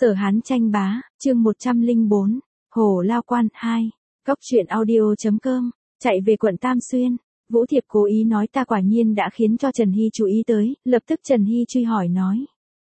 Sở Hán tranh bá, chương 104, Hổ Lao Quan 2, Cóc truyện audio.com, chạy về quận Tam Xuyên. Vũ Thiệp cố ý nói ta quả nhiên đã khiến cho Trần Hy chú ý tới, lập tức Trần Hy truy hỏi nói.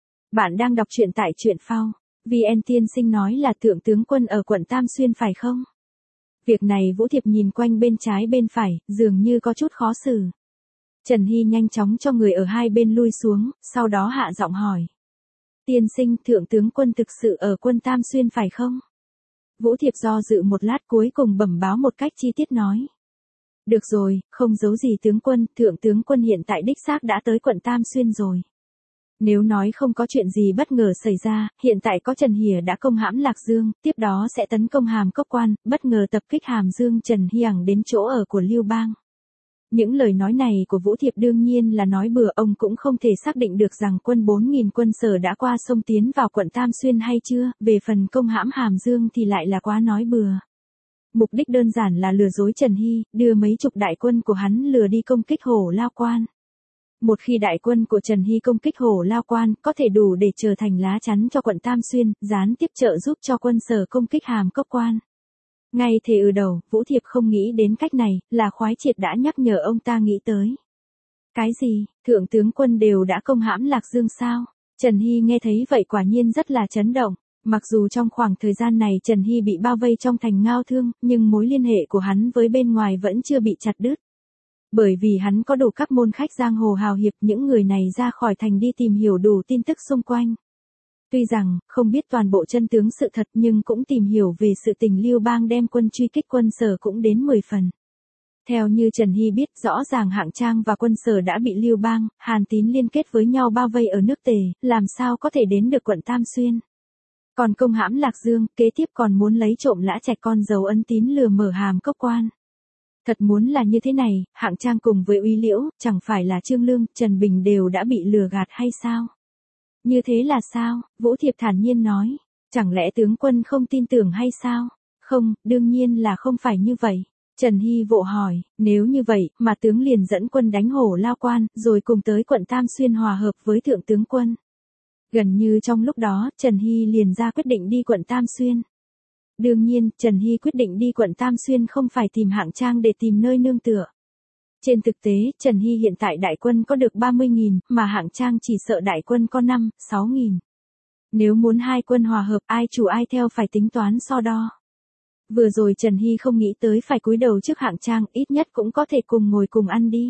Bạn đang đọc truyện tại truyện phao, VN tiên sinh nói là thượng tướng quân ở quận Tam Xuyên phải không? Việc này Vũ Thiệp nhìn quanh bên trái bên phải, dường như có chút khó xử. Trần Hy nhanh chóng cho người ở hai bên lui xuống, sau đó hạ giọng hỏi. Tiên sinh, thượng tướng quân thực sự ở quân Tam Xuyên phải không? Vũ Thiệp do dự một lát cuối cùng bẩm báo một cách chi tiết nói. Được rồi, không giấu gì tướng quân, thượng tướng quân hiện tại đích xác đã tới quận Tam Xuyên rồi. Nếu nói không có chuyện gì bất ngờ xảy ra, hiện tại có Trần Hỉa đã công hãm Lạc Dương, tiếp đó sẽ tấn công Hàm Cốc Quan, bất ngờ tập kích Hàm Dương Trần Hiằng đến chỗ ở của Lưu Bang. Những lời nói này của Vũ Thiệp đương nhiên là nói bừa, ông cũng không thể xác định được rằng quân 4.000 quân Sở đã qua sông tiến vào quận Tam Xuyên hay chưa, về phần công hãm Hàm Dương thì lại là quá nói bừa. Mục đích đơn giản là lừa dối Trần Hy, đưa mấy chục đại quân của hắn lừa đi công kích Hổ Lao Quan. Một khi đại quân của Trần Hy công kích Hổ Lao Quan, có thể đủ để trở thành lá chắn cho quận Tam Xuyên, gián tiếp trợ giúp cho quân Sở công kích Hàm Cốc Quan. Ngay từ đầu, Vũ Thiệp không nghĩ đến cách này, là Khoái Triệt đã nhắc nhở ông ta nghĩ tới. Cái gì, thượng tướng quân đều đã công hãm Lạc Dương sao? Trần Hy nghe thấy vậy quả nhiên rất là chấn động. Mặc dù trong khoảng thời gian này Trần Hy bị bao vây trong thành Ngao Thương, nhưng mối liên hệ của hắn với bên ngoài vẫn chưa bị chặt đứt. Bởi vì hắn có đủ các môn khách giang hồ hào hiệp, những người này ra khỏi thành đi tìm hiểu đủ tin tức xung quanh. Tuy rằng, không biết toàn bộ chân tướng sự thật nhưng cũng tìm hiểu về sự tình Lưu Bang đem quân truy kích quân Sở cũng đến 10 phần. Theo như Trần Hy biết, rõ ràng Hạng Trang và quân Sở đã bị Lưu Bang, Hàn Tín liên kết với nhau bao vây ở nước Tề, làm sao có thể đến được quận Tam Xuyên. Còn công hãm Lạc Dương, kế tiếp còn muốn lấy trộm Lã Trạch con dấu ân tín lừa mở Hàm Cốc Quan. Thật muốn là như thế này, Hạng Trang cùng với Uy Liễu, chẳng phải là Trương Lương, Trần Bình đều đã bị lừa gạt hay sao? Như thế là sao? Vũ Thiệp thản nhiên nói. Chẳng lẽ tướng quân không tin tưởng hay sao? Không, đương nhiên là không phải như vậy. Trần Hy vội hỏi, nếu như vậy, mà tướng liền dẫn quân đánh Hổ Lao Quan, rồi cùng tới quận Tam Xuyên hòa hợp với thượng tướng quân. Gần như trong lúc đó, Trần Hy liền ra quyết định đi quận Tam Xuyên. Đương nhiên, Trần Hy quyết định đi quận Tam Xuyên không phải tìm Hạng Trang để tìm nơi nương tựa. Trên thực tế, Trần Hy hiện tại đại quân có được 30.000, mà Hạng Trang chỉ sợ đại quân có 5-6.000. Nếu muốn hai quân hòa hợp, ai chủ ai theo phải tính toán so đo. Vừa rồi Trần Hy không nghĩ tới phải cúi đầu trước Hạng Trang, ít nhất cũng có thể cùng ngồi cùng ăn đi.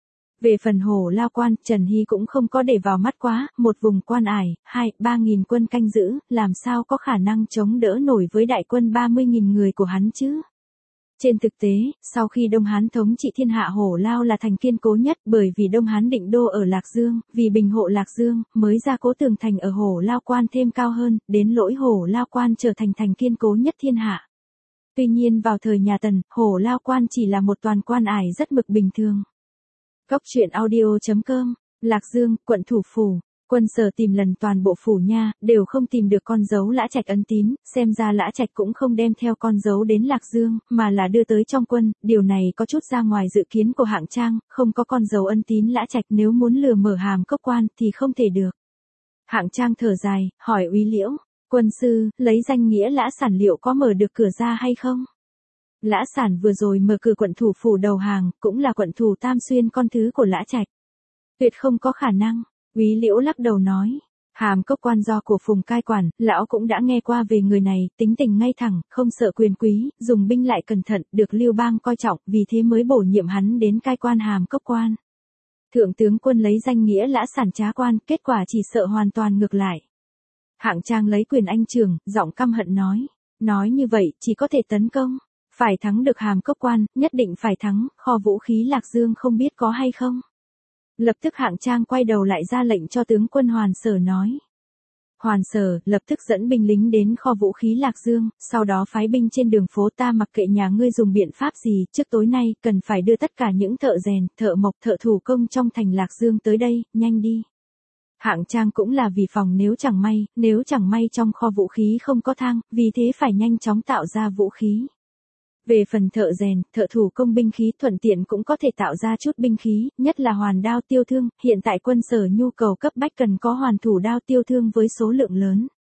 Về phần Hổ Lao Quan, Trần Hy cũng không có để vào mắt quá, một vùng quan ải, 2-3.000 quân canh giữ, làm sao có khả năng chống đỡ nổi với đại quân 30.000 người của hắn chứ. Trên thực tế, sau khi Đông Hán thống trị thiên hạ, Hổ Lao là thành kiên cố nhất, bởi vì Đông Hán định đô ở Lạc Dương, vì bình hộ Lạc Dương, mới ra cố tường thành ở Hổ Lao Quan thêm cao hơn, đến lỗi Hổ Lao Quan trở thành thành kiên cố nhất thiên hạ. Tuy nhiên vào thời nhà Tần, Hổ Lao Quan chỉ là một toàn quan ải rất mực bình thường. Cóc truyện audio.com, Lạc Dương, quận thủ phủ. Quân Sở tìm lần toàn bộ phủ nha, đều không tìm được con dấu Lã Trạch ân tín, xem ra Lã Trạch cũng không đem theo con dấu đến Lạc Dương, mà là đưa tới trong quân, điều này có chút ra ngoài dự kiến của Hạng Trang, không có con dấu ân tín Lã Trạch nếu muốn lừa mở Hàm Cốc Quan thì không thể được. Hạng Trang thở dài, hỏi Uy Liễu, quân sư, lấy danh nghĩa Lã Sản liệu có mở được cửa ra hay không? Lã Sản vừa rồi mở cửa quận thủ phủ đầu hàng, cũng là quận thủ Tam Xuyên con thứ của Lã Trạch. Tuyệt không có khả năng. Úy Liễu lắc đầu nói, Hàm Cốc Quan do của Phùng cai quản, lão cũng đã nghe qua về người này, tính tình ngay thẳng, không sợ quyền quý, dùng binh lại cẩn thận, được Lưu Bang coi trọng, vì thế mới bổ nhiệm hắn đến cai quan Hàm Cốc Quan. Thượng tướng quân lấy danh nghĩa Lã Sản trá quan, kết quả chỉ sợ hoàn toàn ngược lại. Hạng Trang lấy quyền anh trưởng, giọng căm hận nói như vậy, chỉ có thể tấn công, phải thắng được Hàm Cốc Quan, nhất định phải thắng, kho vũ khí Lạc Dương không biết có hay không. Lập tức Hạng Trang quay đầu lại ra lệnh cho tướng quân Hoàn Sở nói. Hoàn Sở, lập tức dẫn binh lính đến kho vũ khí Lạc Dương, sau đó phái binh trên đường phố, ta mặc kệ nhà ngươi dùng biện pháp gì, trước tối nay, cần phải đưa tất cả những thợ rèn, thợ mộc, thợ thủ công trong thành Lạc Dương tới đây, nhanh đi. Hạng Trang cũng là vì phòng nếu chẳng may trong kho vũ khí không có thang, vì thế phải nhanh chóng tạo ra vũ khí. Về phần thợ rèn, thợ thủ công binh khí thuận tiện cũng có thể tạo ra chút binh khí, nhất là hoàn đao tiêu thương, hiện tại quân Sở nhu cầu cấp bách cần có hoàn thủ đao tiêu thương với số lượng lớn.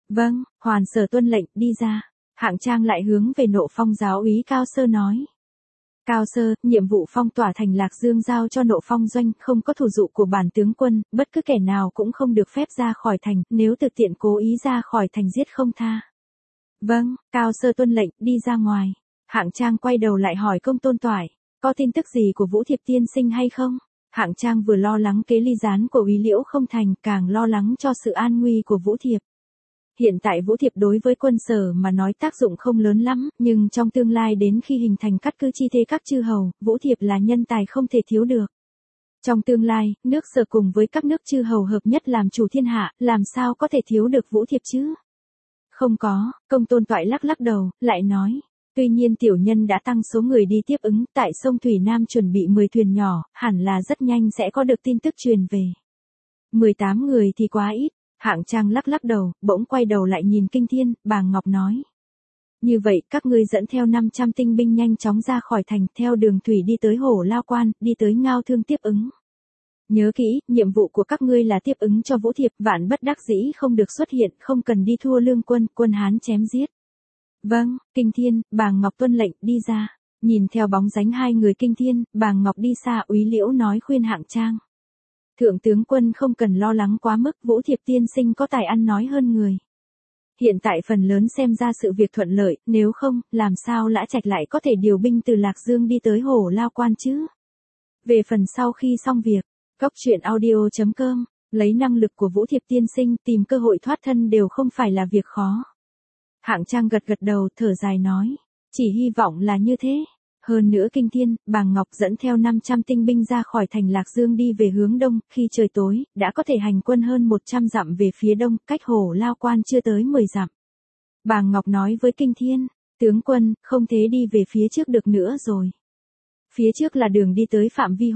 Vâng, hoàn sở tuân lệnh, đi ra. Hạng Trang lại hướng về Nộ Phong giáo úy Cao Sơ nói. Cao Sơ, nhiệm vụ phong tỏa thành Lạc Dương giao cho Nộ Phong doanh, không có thủ dụ của bản tướng quân, bất cứ kẻ nào cũng không được phép ra khỏi thành, nếu thực tiện cố ý ra khỏi thành giết không tha. Vâng, Cao Sơ tuân lệnh, đi ra ngoài. Hạng Trang quay đầu lại hỏi Công Tôn Toại, có tin tức gì của Vũ Thiệp tiên sinh hay không? Hạng Trang vừa lo lắng kế ly gián của Úy Liễu không thành, càng lo lắng cho sự an nguy của Vũ Thiệp. Hiện tại Vũ Thiệp đối với quân Sở mà nói tác dụng không lớn lắm, nhưng trong tương lai đến khi hình thành cát cứ chi thế các chư hầu, Vũ Thiệp là nhân tài không thể thiếu được. Trong tương lai, nước Sở cùng với các nước chư hầu hợp nhất làm chủ thiên hạ, làm sao có thể thiếu được Vũ Thiệp chứ? Không có, Công Tôn Toại lắc lắc đầu, lại nói. Tuy nhiên tiểu nhân đã tăng số người đi tiếp ứng, tại sông Thủy Nam chuẩn bị 10 thuyền nhỏ, hẳn là rất nhanh sẽ có được tin tức truyền về. 18 người thì quá ít. Hạng Trang lắc lắc đầu, bỗng quay đầu lại nhìn Kinh Thiên, Bàng Ngọc nói. Như vậy, các ngươi dẫn theo 500 tinh binh nhanh chóng ra khỏi thành, theo đường thủy đi tới Hổ Lao Quan, đi tới Ngao Thương tiếp ứng. Nhớ kỹ, nhiệm vụ của các ngươi là tiếp ứng cho Vũ Thiệp, vạn bất đắc dĩ không được xuất hiện, không cần đi thua lương quân, quân Hán chém giết. Vâng, Kinh Thiên, Bàng Ngọc tuân lệnh, đi ra. Nhìn theo bóng dáng hai người Kinh Thiên, Bàng Ngọc đi xa, Úy Liễu nói khuyên Hạng Trang. Thượng tướng quân không cần lo lắng quá mức, Vũ Thiệp tiên sinh có tài ăn nói hơn người. Hiện tại phần lớn xem ra sự việc thuận lợi, nếu không, làm sao Lã Trạch lại có thể điều binh từ Lạc Dương đi tới Hổ Lao Quan chứ? Về phần sau khi xong việc, Góc Truyện Audio.com, lấy năng lực của Vũ Thiệp tiên sinh tìm cơ hội thoát thân đều không phải là việc khó. Hạng Trang gật gật đầu, thở dài nói, chỉ hy vọng là như thế. Hơn nữa Kinh Thiên, Bàng Ngọc dẫn theo 500 tinh binh ra khỏi thành Lạc Dương đi về hướng đông, khi trời tối, đã có thể hành quân hơn 100 dặm về phía đông, cách Hổ Lao Quan chưa tới 10 dặm. Bàng Ngọc nói với Kinh Thiên, tướng quân, không thế đi về phía trước được nữa rồi. Phía trước là đường đi tới phạm vi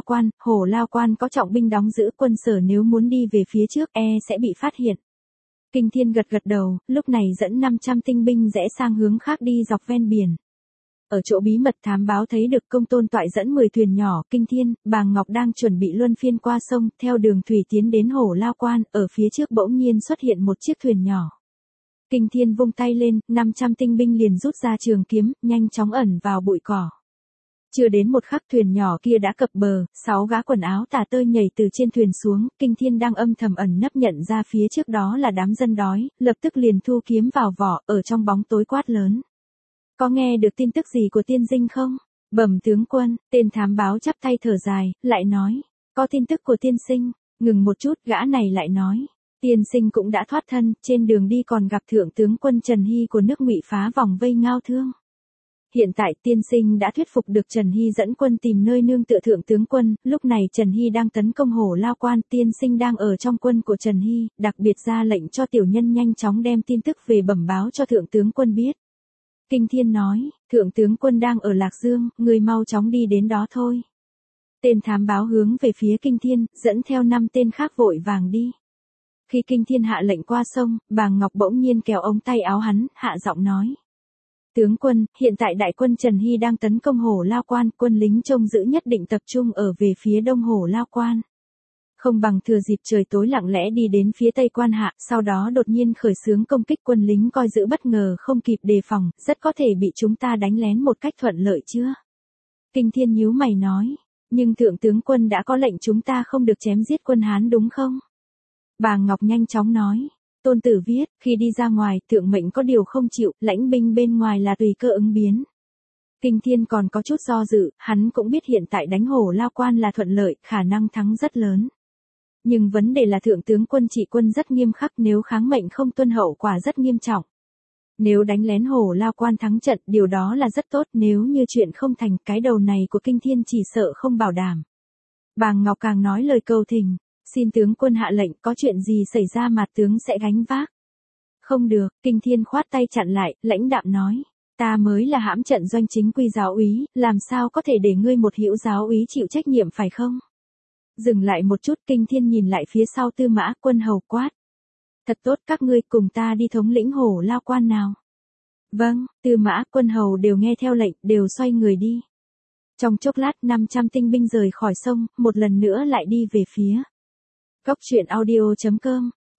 Hổ Lao Quan có trọng binh đóng giữ, quân Sở nếu muốn đi về phía trước sẽ bị phát hiện. Kinh Thiên gật gật đầu, lúc này dẫn 500 tinh binh rẽ sang hướng khác đi dọc ven biển. Ở chỗ bí mật thám báo thấy được Công Tôn Toại dẫn 10 thuyền nhỏ, Kinh Thiên, Bàng Ngọc đang chuẩn bị luân phiên qua sông, theo đường thủy tiến đến Hổ Lao Quan, ở phía trước bỗng nhiên xuất hiện một chiếc thuyền nhỏ. Kinh Thiên vung tay lên, 500 tinh binh liền rút ra trường kiếm, nhanh chóng ẩn vào bụi cỏ. Chưa đến một khắc thuyền nhỏ kia đã cập bờ, 6 gã quần áo tả tơi nhảy từ trên thuyền xuống, Kinh Thiên đang âm thầm ẩn nấp nhận ra phía trước đó là đám dân đói, lập tức liền thu kiếm vào vỏ, ở trong bóng tối quát lớn. Có nghe được tin tức gì của tiên dinh không? Bẩm tướng quân, tên thám báo chắp tay thở dài, lại nói, có tin tức của tiên sinh. Ngừng một chút, gã này lại nói, tiên sinh cũng đã thoát thân, trên đường đi còn gặp thượng tướng quân Trần Hy của nước Ngụy phá vòng vây Ngao Thương. Hiện tại tiên sinh đã thuyết phục được Trần Hy dẫn quân tìm nơi nương tựa thượng tướng quân, lúc này Trần Hy đang tấn công Hổ Lao Quan, tiên sinh đang ở trong quân của Trần Hy, đặc biệt ra lệnh cho tiểu nhân nhanh chóng đem tin tức về bẩm báo cho thượng tướng quân biết. Kinh Thiên nói, thượng tướng quân đang ở Lạc Dương, người mau chóng đi đến đó thôi. Tên thám báo hướng về phía Kinh Thiên, dẫn theo 5 tên khác vội vàng đi. Khi Kinh Thiên hạ lệnh qua sông, Bàng Ngọc bỗng nhiên kéo ống tay áo hắn, hạ giọng nói. Tướng quân, hiện tại đại quân Trần Hy đang tấn công Hổ Lao Quan, quân lính trông giữ nhất định tập trung ở về phía đông Hổ Lao Quan. Không bằng thừa dịp trời tối lặng lẽ đi đến phía tây quan hạ, sau đó đột nhiên khởi xướng công kích, quân lính coi giữ bất ngờ không kịp đề phòng, rất có thể bị chúng ta đánh lén một cách thuận lợi chưa? Kinh Thiên nhíu mày nói, nhưng thượng tướng quân đã có lệnh chúng ta không được chém giết quân Hán đúng không? Bàng Ngọc nhanh chóng nói, Tôn Tử viết, khi đi ra ngoài, thượng mệnh có điều không chịu, lãnh binh bên ngoài là tùy cơ ứng biến. Kinh Thiên còn có chút do dự, hắn cũng biết hiện tại đánh Hổ Lao Quan là thuận lợi, khả năng thắng rất lớn. Nhưng vấn đề là thượng tướng quân trị quân rất nghiêm khắc, nếu kháng mệnh không tuân hậu quả rất nghiêm trọng. Nếu đánh lén Hổ Lao Quan thắng trận, điều đó là rất tốt, nếu như chuyện không thành, cái đầu này của Kinh Thiên chỉ sợ không bảo đảm. Bàng Ngọc càng nói lời cầu thỉnh, xin tướng quân hạ lệnh, có chuyện gì xảy ra mà tướng sẽ gánh vác. Không được, Kinh Thiên khoát tay chặn lại, lãnh đạm nói, ta mới là hãm trận doanh chính quy giáo úy, làm sao có thể để ngươi một hữu giáo úy chịu trách nhiệm phải không? Dừng lại một chút, Kinh Thiên nhìn lại phía sau Tư Mã Quân hầu quát. Thật tốt, các ngươi cùng ta đi thống lĩnh Hổ Lao Quan nào. Vâng, Tư Mã Quân hầu đều nghe theo lệnh, đều xoay người đi. Trong chốc lát 500 tinh binh rời khỏi sông, một lần nữa lại đi về phía. Góc Truyện Audio.com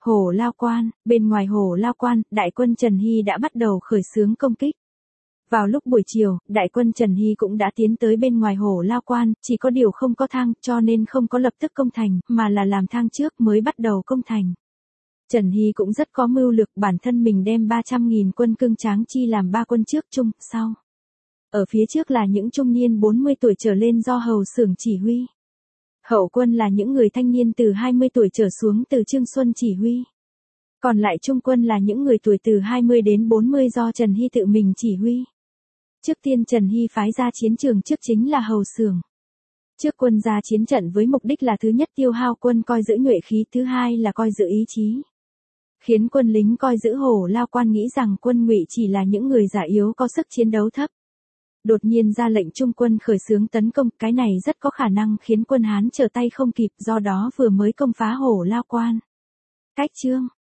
Hổ Lao Quan, bên ngoài Hổ Lao Quan, đại quân Trần Hy đã bắt đầu khởi xướng công kích. Vào lúc buổi chiều, đại quân Trần Hy cũng đã tiến tới bên ngoài Hổ Lao Quan, chỉ có điều không có thang cho nên không có lập tức công thành, mà là làm thang trước mới bắt đầu công thành. Trần Hy cũng rất có mưu lược, bản thân mình đem 300.000 quân cương tráng chi làm 3 quân trước trung, sau. Ở phía trước là những trung niên 40 tuổi trở lên do hầu xưởng chỉ huy. Hậu quân là những người thanh niên từ 20 tuổi trở xuống từ Trương Xuân chỉ huy. Còn lại trung quân là những người tuổi từ 20 đến 40 do Trần Hy tự mình chỉ huy. Trước tiên Trần Hy phái ra chiến trường trước chính là hầu xưởng. Trước quân ra chiến trận với mục đích là thứ nhất tiêu hao quân coi giữ nhuệ khí, thứ hai là coi giữ ý chí. Khiến quân lính coi giữ Hổ Lao Quan nghĩ rằng quân Ngụy chỉ là những người già yếu có sức chiến đấu thấp. Đột nhiên ra lệnh trung quân khởi xướng tấn công, cái này rất có khả năng khiến quân Hán trở tay không kịp, do đó vừa mới công phá Hổ Lao Quan. Cách chương